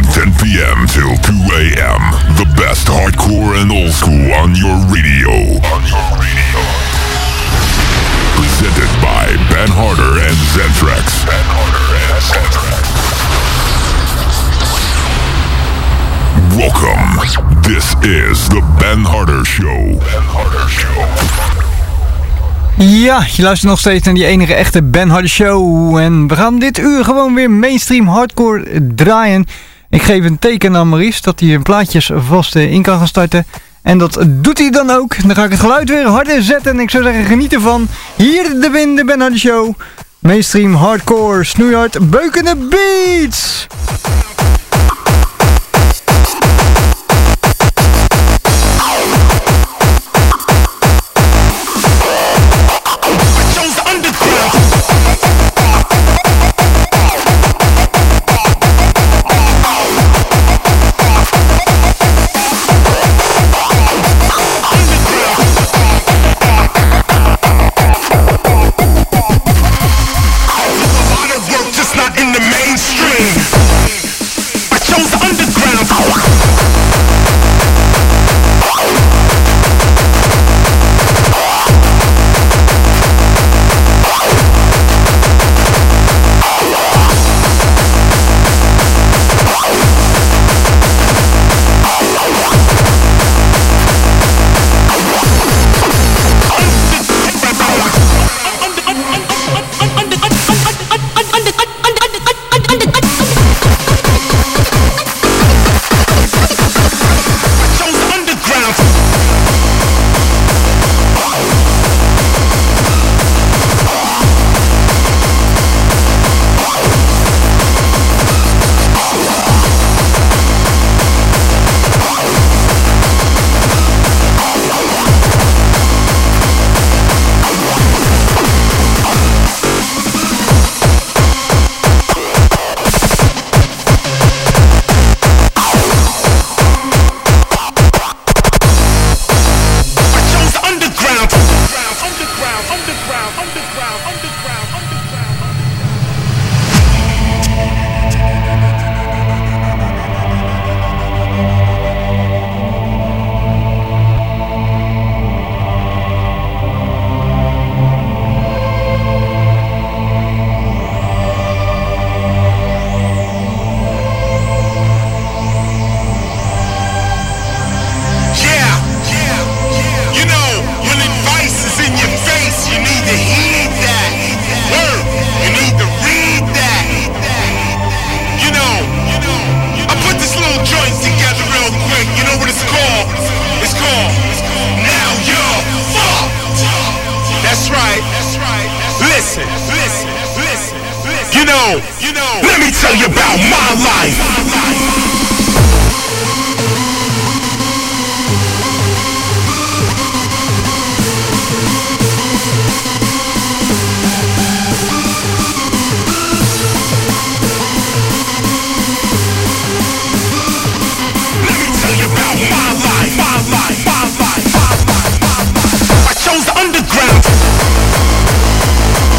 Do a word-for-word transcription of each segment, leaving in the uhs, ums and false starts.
ten p.m. till two a.m. The best hardcore and old school on your radio. On your radio. Presented by Ben Harder and Zentrax. Ben Harder and Zentrax. Welcome. This is the Ben Harder Show. Ben Harder Show. Ja, je luistert nog steeds naar die enige echte Ben Harder Show. En we gaan dit uur gewoon weer mainstream hardcore draaien. Ik geef een teken aan Maurice dat hij een plaatjes vast in kan gaan starten. En dat doet hij dan ook. Dan ga ik het geluid weer harder zetten. En ik zou zeggen, geniet ervan. Hier de win, de Ben Harder Show. Mainstream hardcore, snoeihard, beukende beats.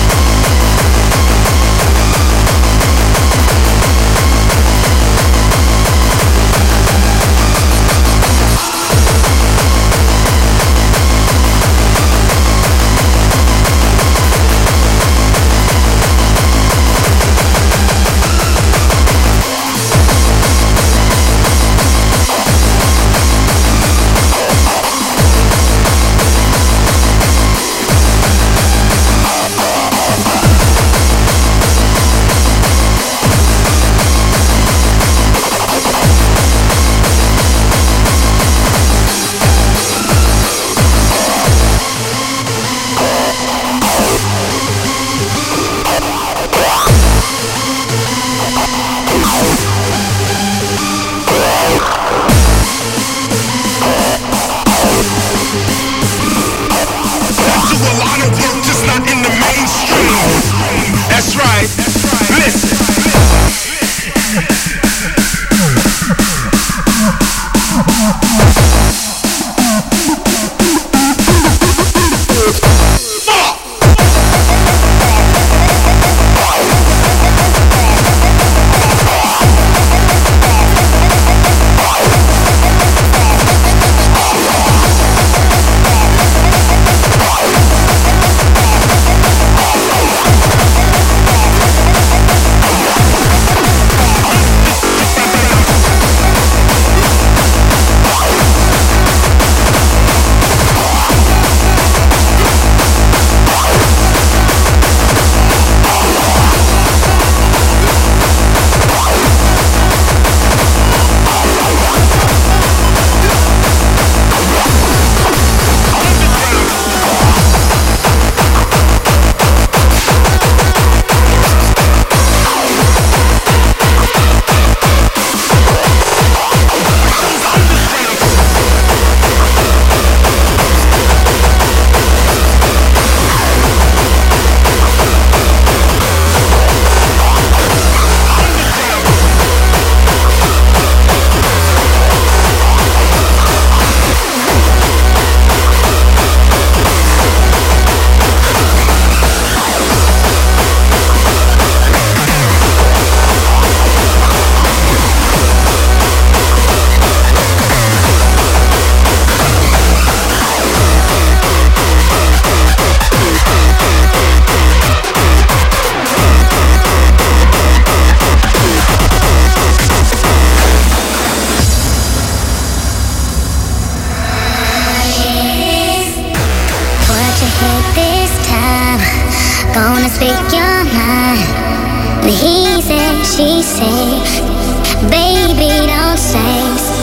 Underground. hit this time. Gonna speak your mind. He said, she said, baby, don't say.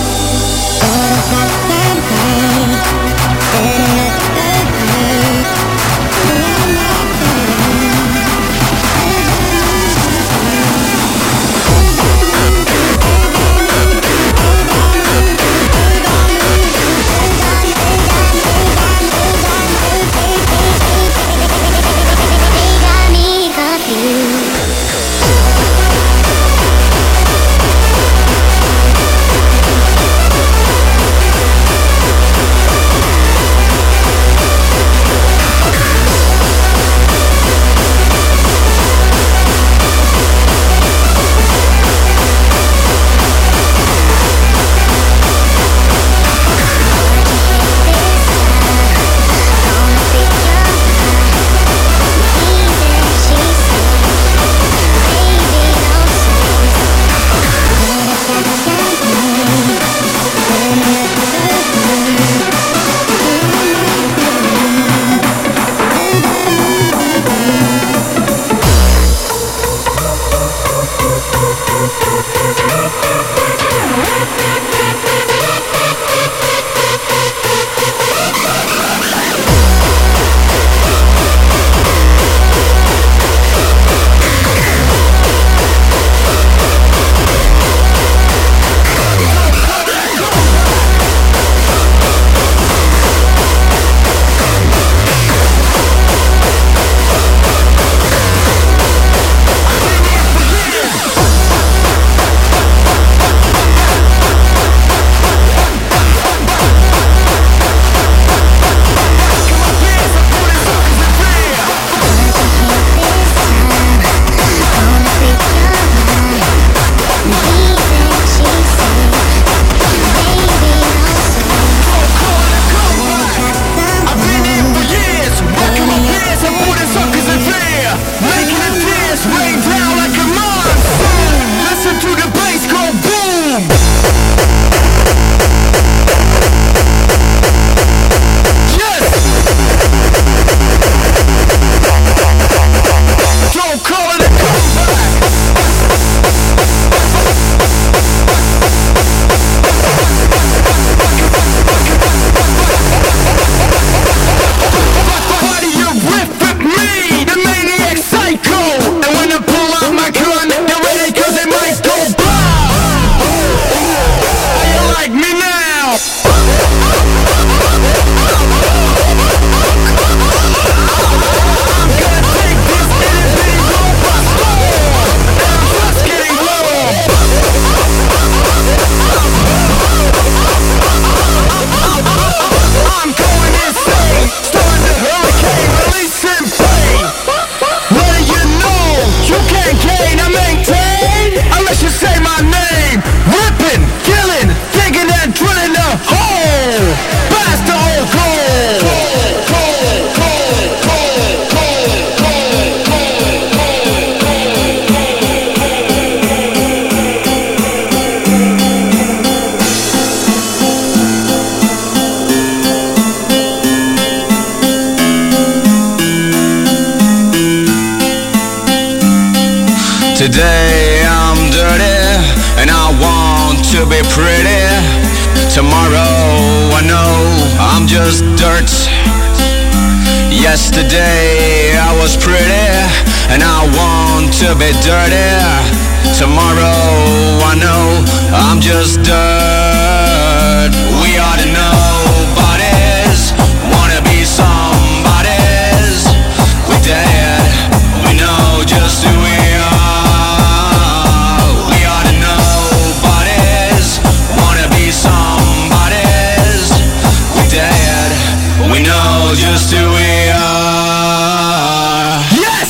Today I'm dirty and I want to be pretty. Tomorrow I know I'm just dirt. Yesterday I was pretty and I want to be dirty. Tomorrow I know I'm just dirt. We ought to know bodies, wanna be somebody's. We dead, we know just who we are. We ought to know bodies, wanna be somebody's. We dead, we know just who we are. Yes!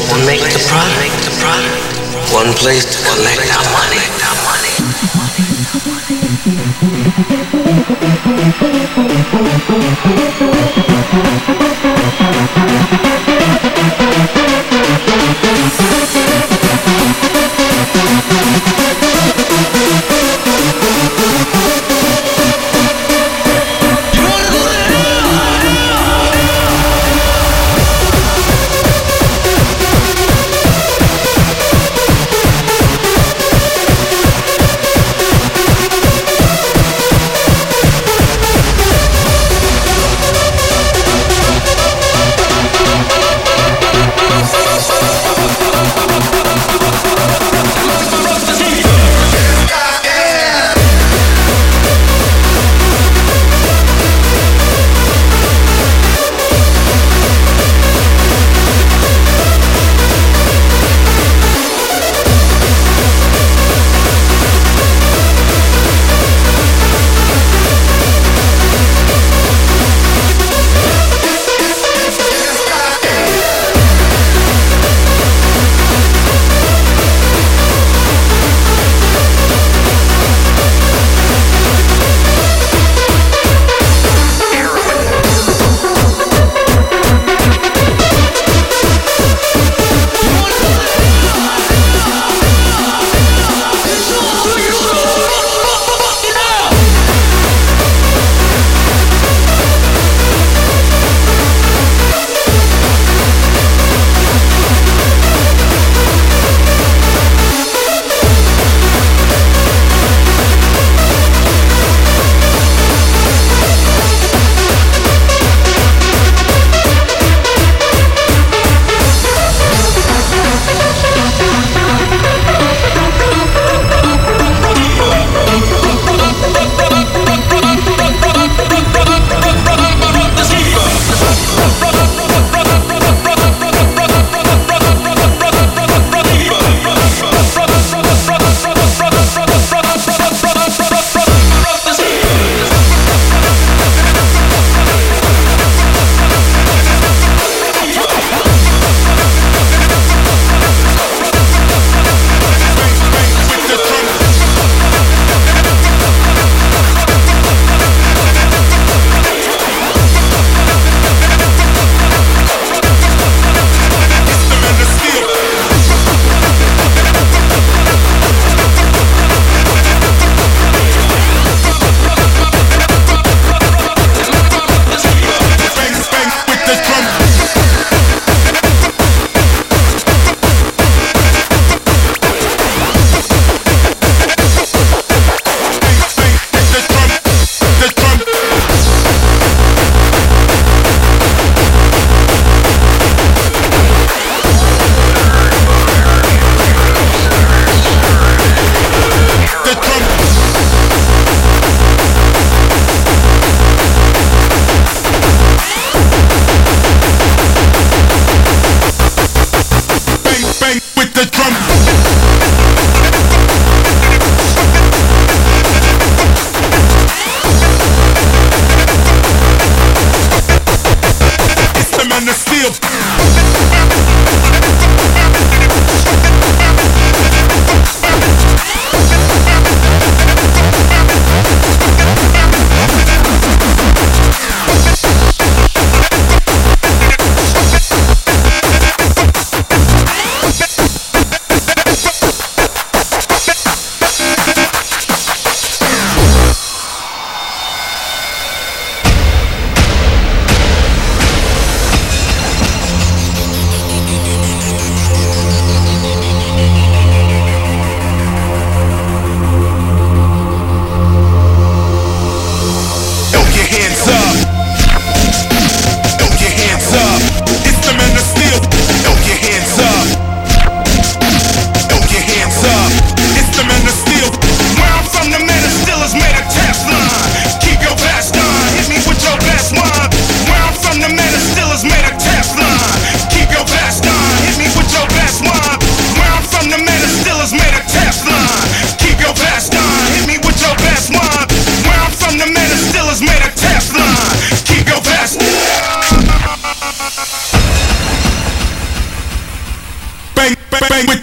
one make the product, one place to collect our money. We'll be right back.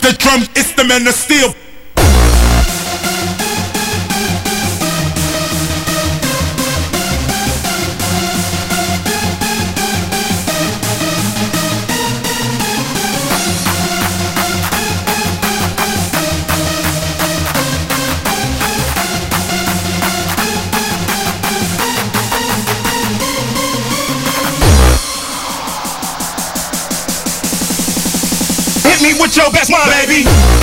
the drum, it's the man of steel. Hit me with your best one, baby.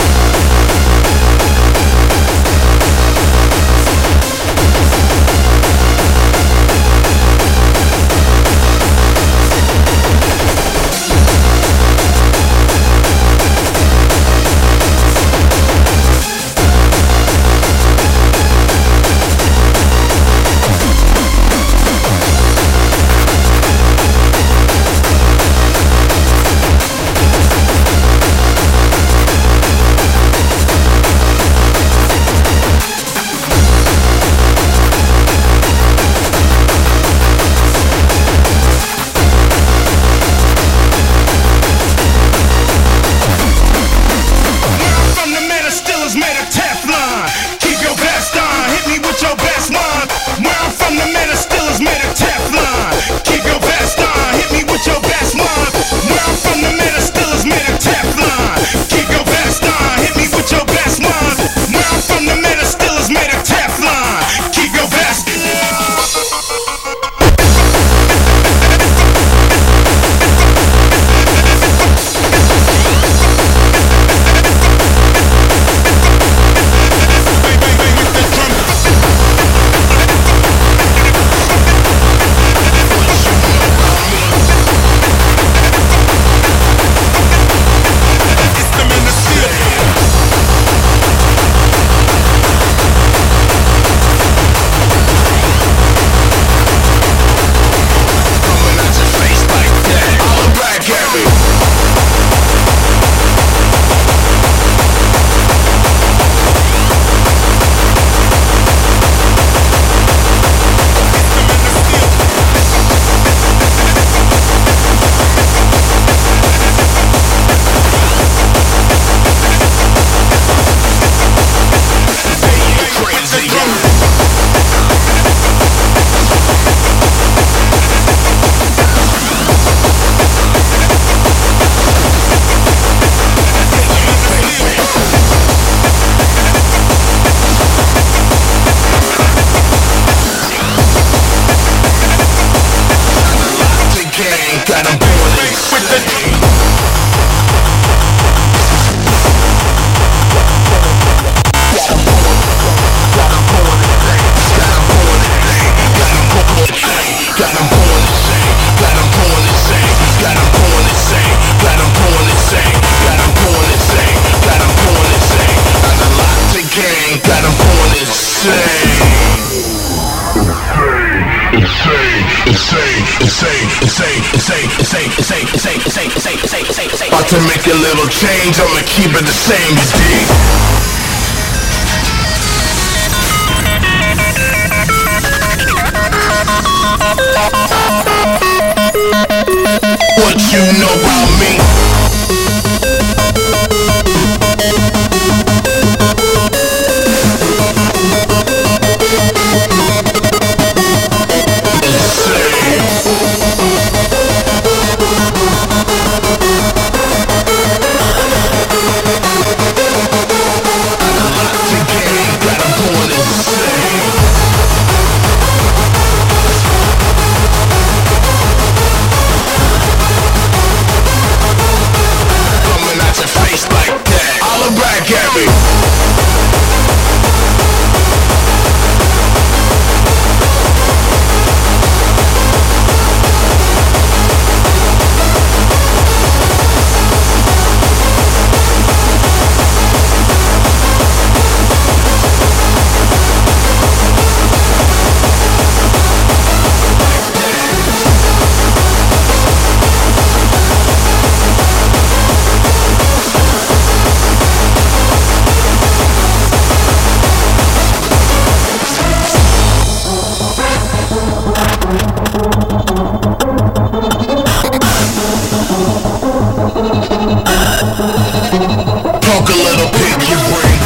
About to make a little change, I'ma keep it the same, you dig? What you know about me? a little pick your brain.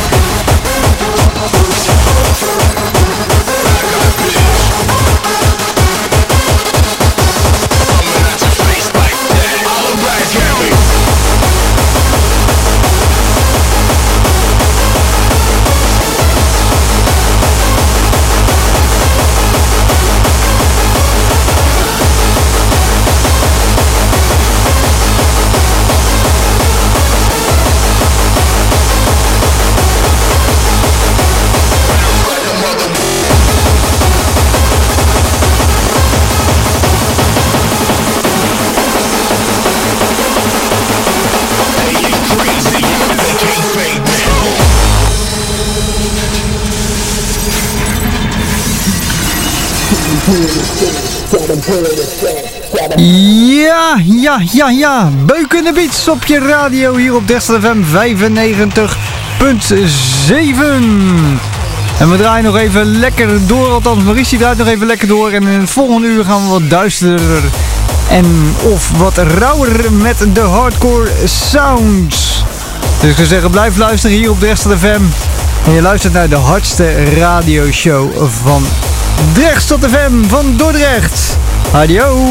Ja, ja, ja, ja. Beukende Beats op je radio hier op Drexel F M vijfennegentig punt zeven. En we draaien nog even lekker door, althans Maurice draait nog even lekker door. En in het volgende uur gaan we wat duisterder en of wat rauwer met de hardcore sounds. Dus ik zou zeggen, blijf luisteren hier op Drexel F M. En je luistert naar de hardste radioshow van Drexel F M van Dordrecht. Adio!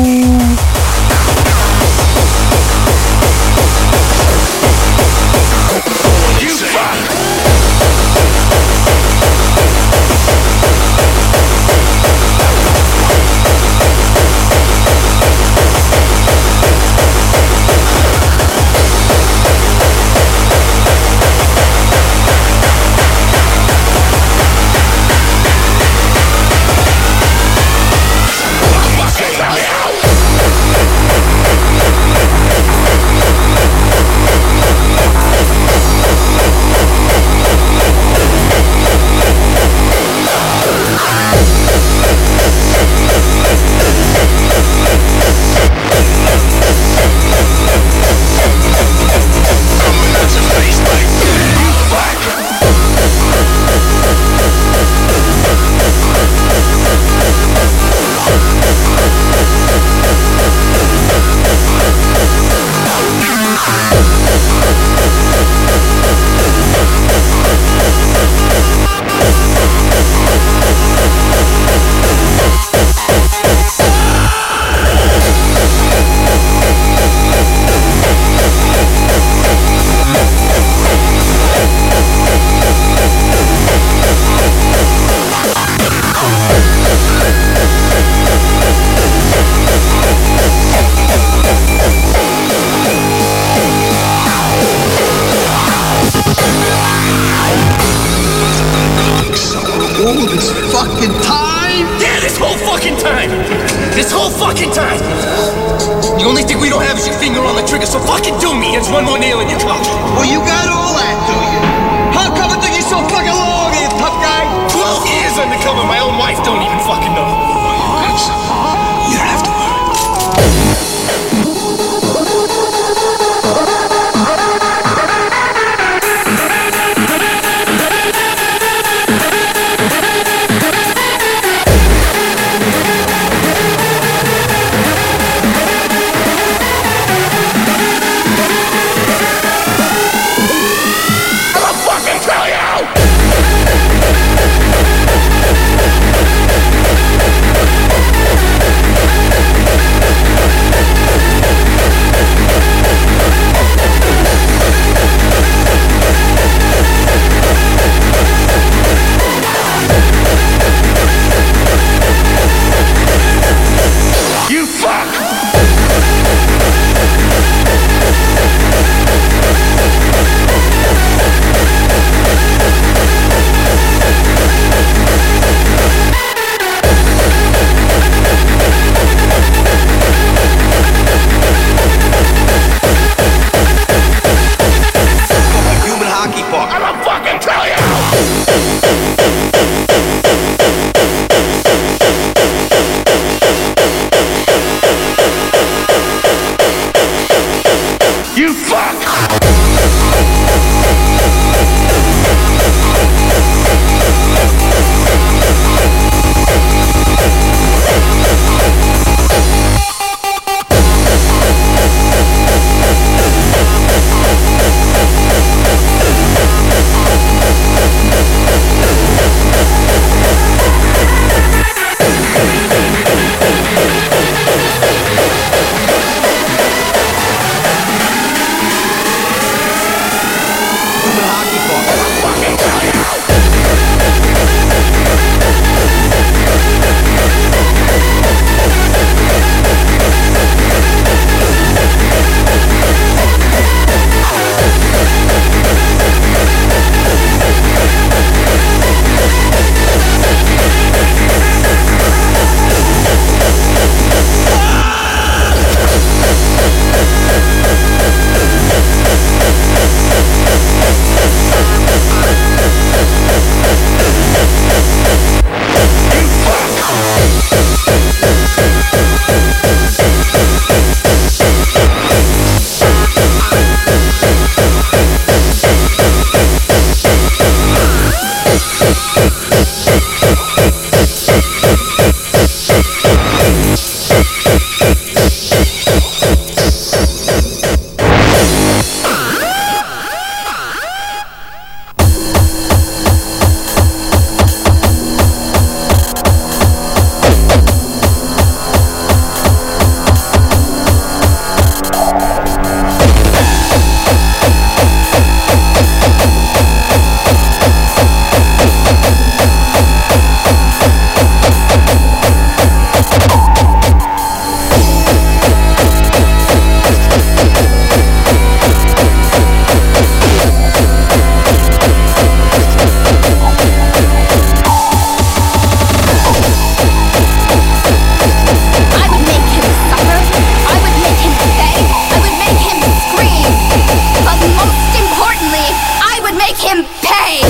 him pay.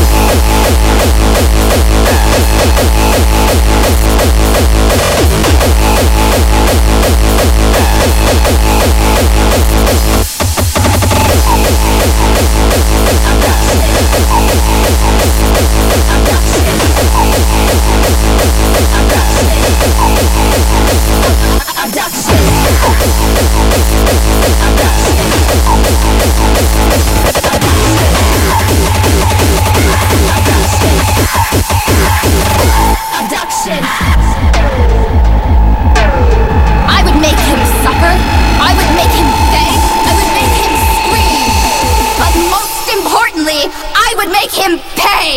I would make him suffer. I would make him beg. I would make him scream. But most importantly, I would make him pay.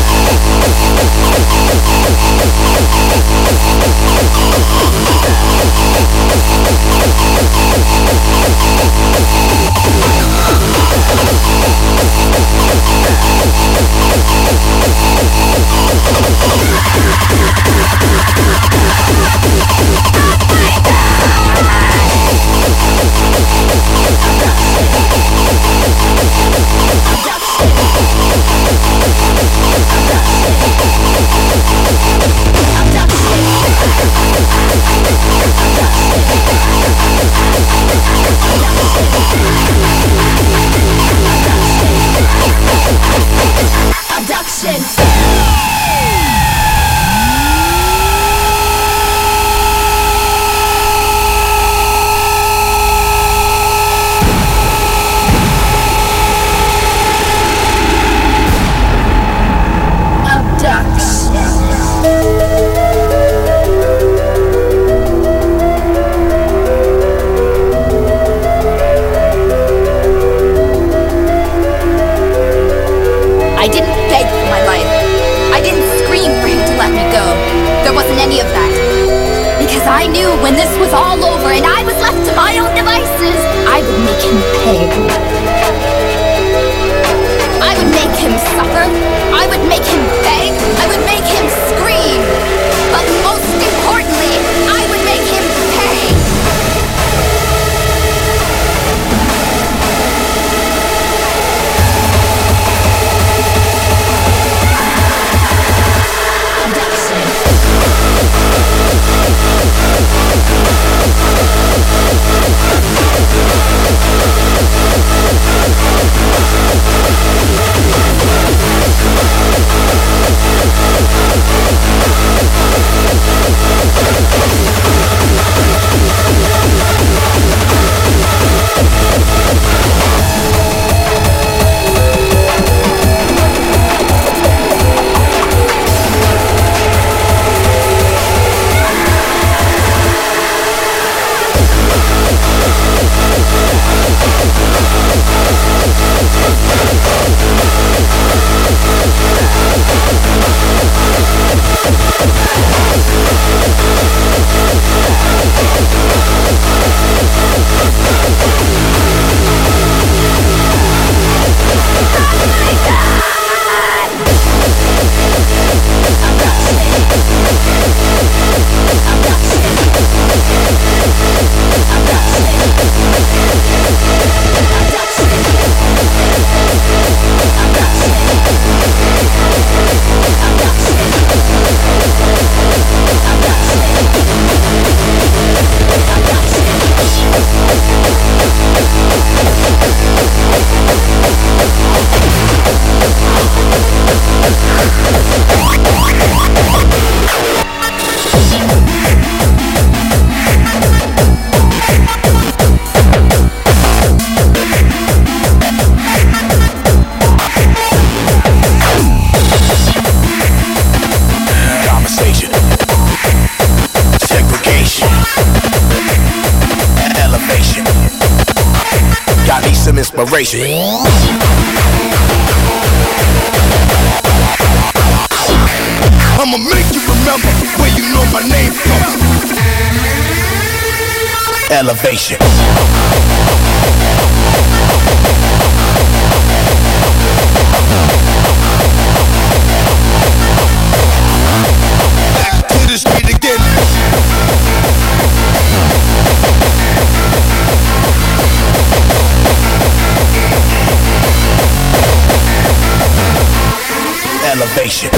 I didn't beg for my life. I didn't scream for him to let me go. There wasn't any of that. Because I knew when this was all over and I was left to my own devices, I would make him pay. I would make him suffer. I would make him beg. I would make him scream. But most importantly, I would make him pay. Inspiration. I'ma make you remember where you know my name from. Elevation. Back to the street again. elevation.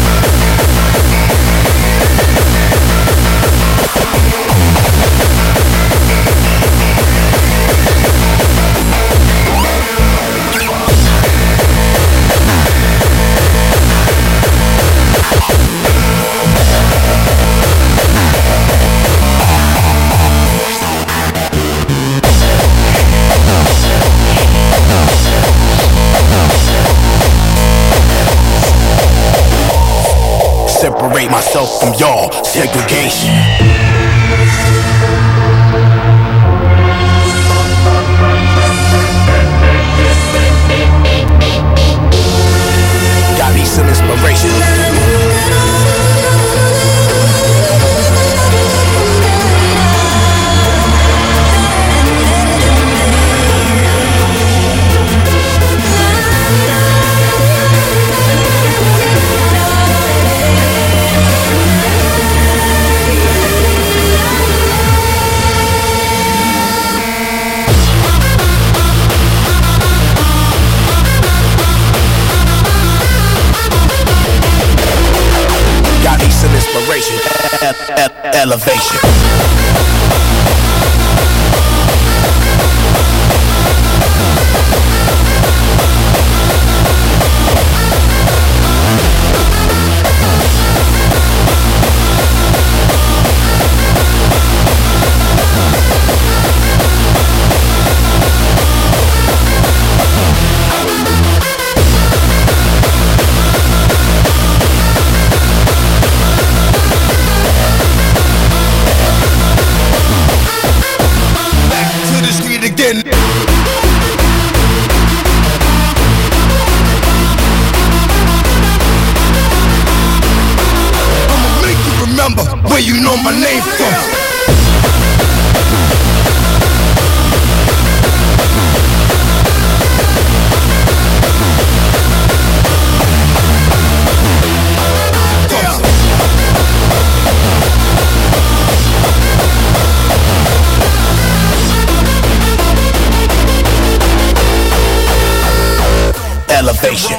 Separate myself from y'all, segregation. Got me some inspiration. Some inspiration, e- e- elevation. Again. I'ma make you remember where you know my name from. Elevation.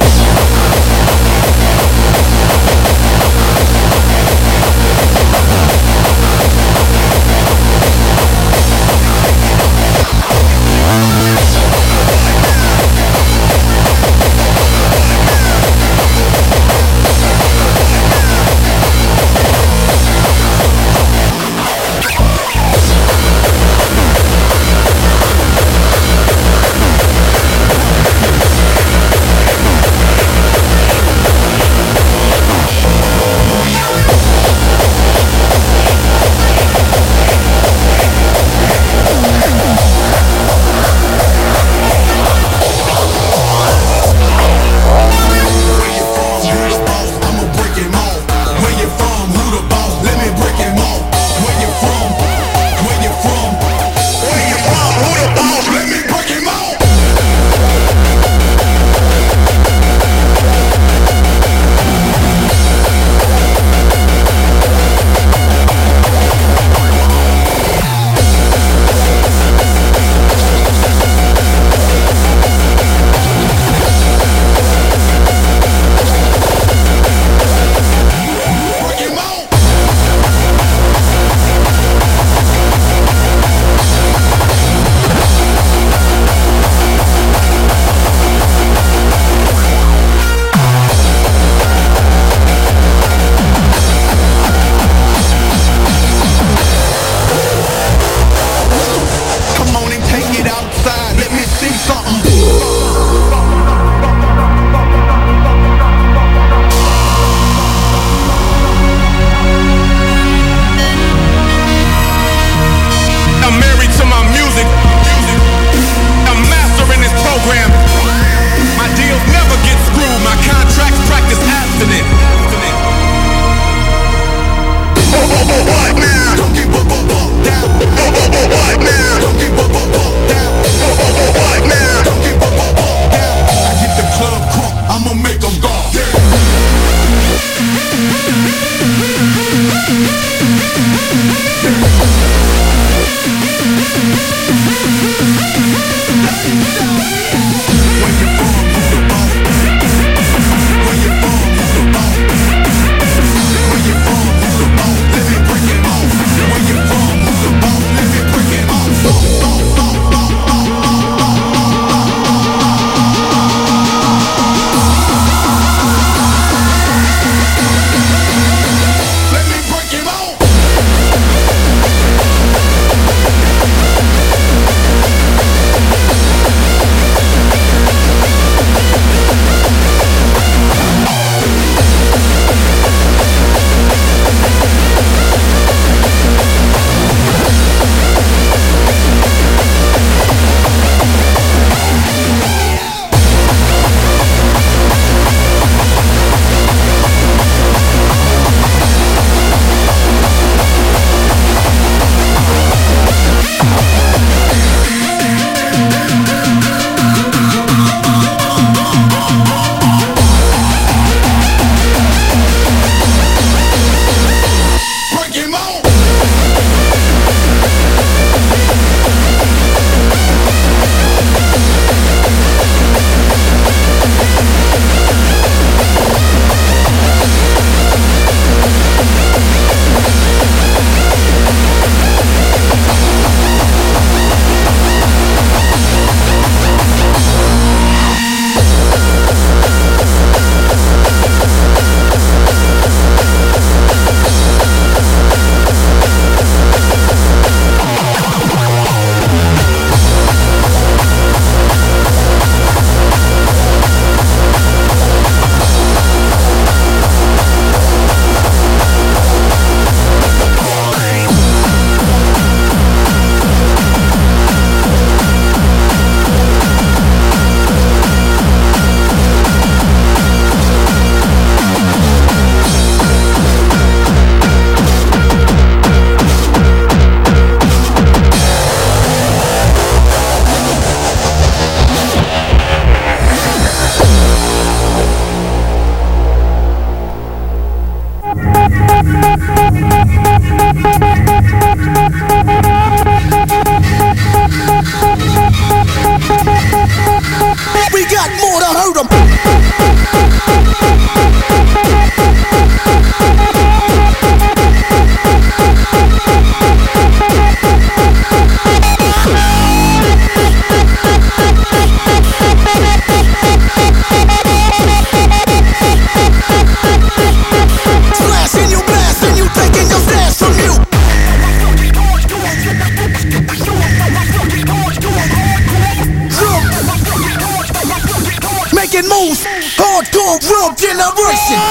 hardcore real generation.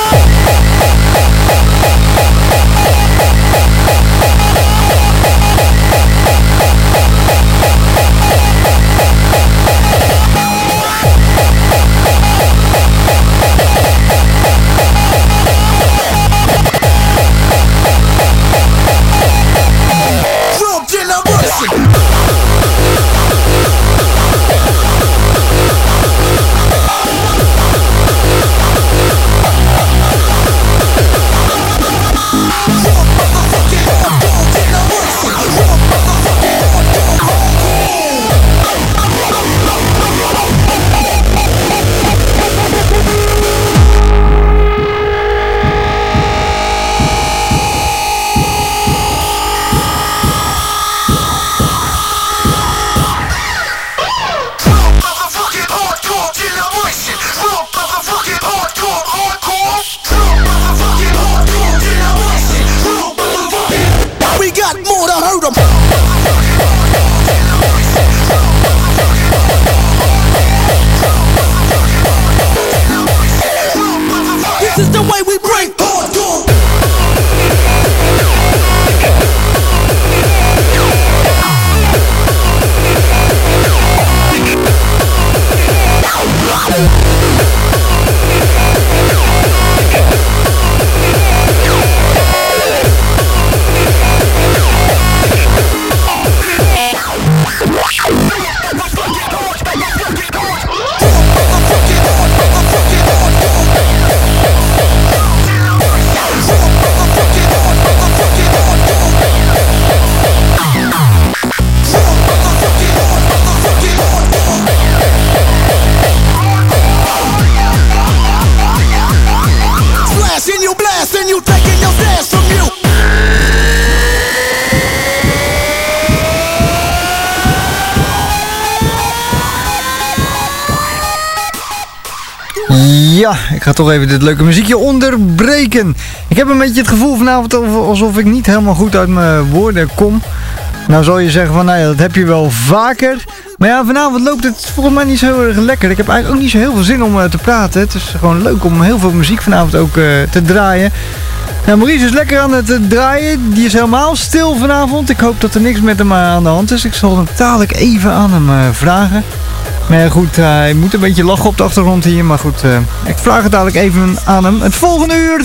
Ja, ik ga toch even dit leuke muziekje onderbreken. Ik heb een beetje het gevoel vanavond alsof ik niet helemaal goed uit mijn woorden kom. Nou zal je zeggen van, nou ja, dat heb je wel vaker. Maar ja, vanavond loopt het volgens mij niet zo heel erg lekker. Ik heb eigenlijk ook niet zo heel veel zin om uh, te praten. Het is gewoon leuk om heel veel muziek vanavond ook uh, te draaien. Nou, Maurice is lekker aan het uh, draaien. Die is helemaal stil vanavond. Ik hoop dat er niks met hem uh, aan de hand is. Ik zal hem dadelijk even aan hem uh, vragen. Maar goed, uh, hij moet een beetje lachen op de achtergrond hier. Maar goed, uh, ik vraag het dadelijk even aan hem. Het volgende uur,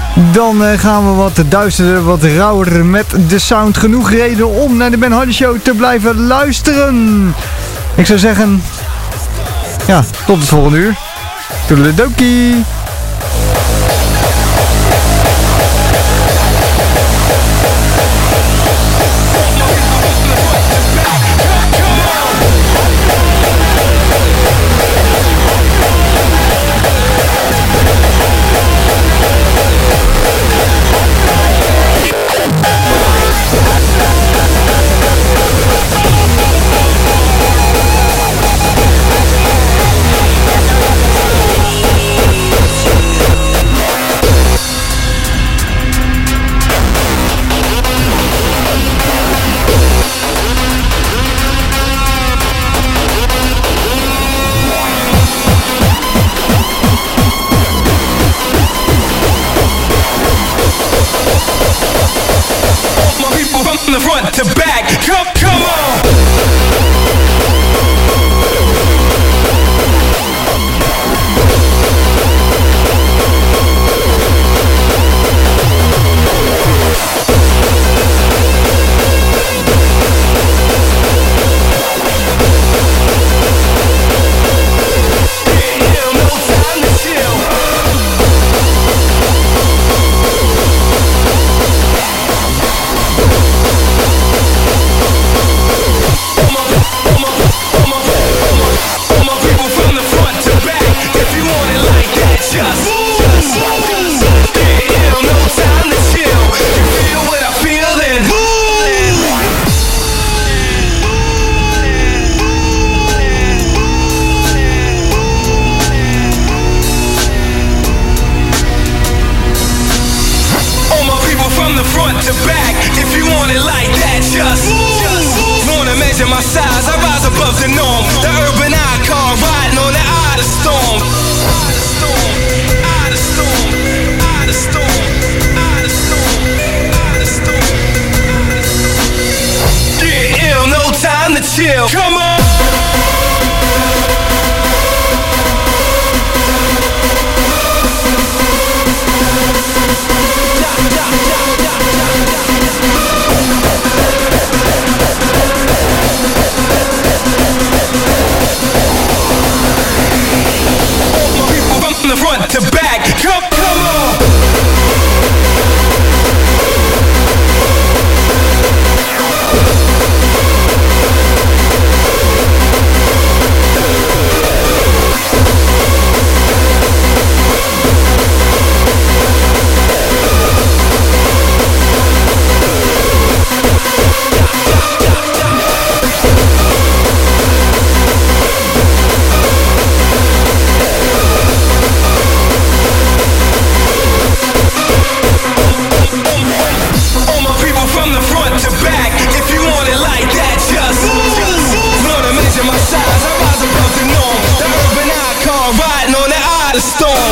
dan uh, gaan we wat duisterder, wat rauwer met de sound. Genoeg reden om naar de Ben Hardy Show te blijven luisteren. Ik zou zeggen, ja, tot het volgende uur. Toedeledokie. From the front to back, come, come on! The norm, the urban icon, riding on the eye of the storm. chill. Come on. From the front to back, come, come on. Storm.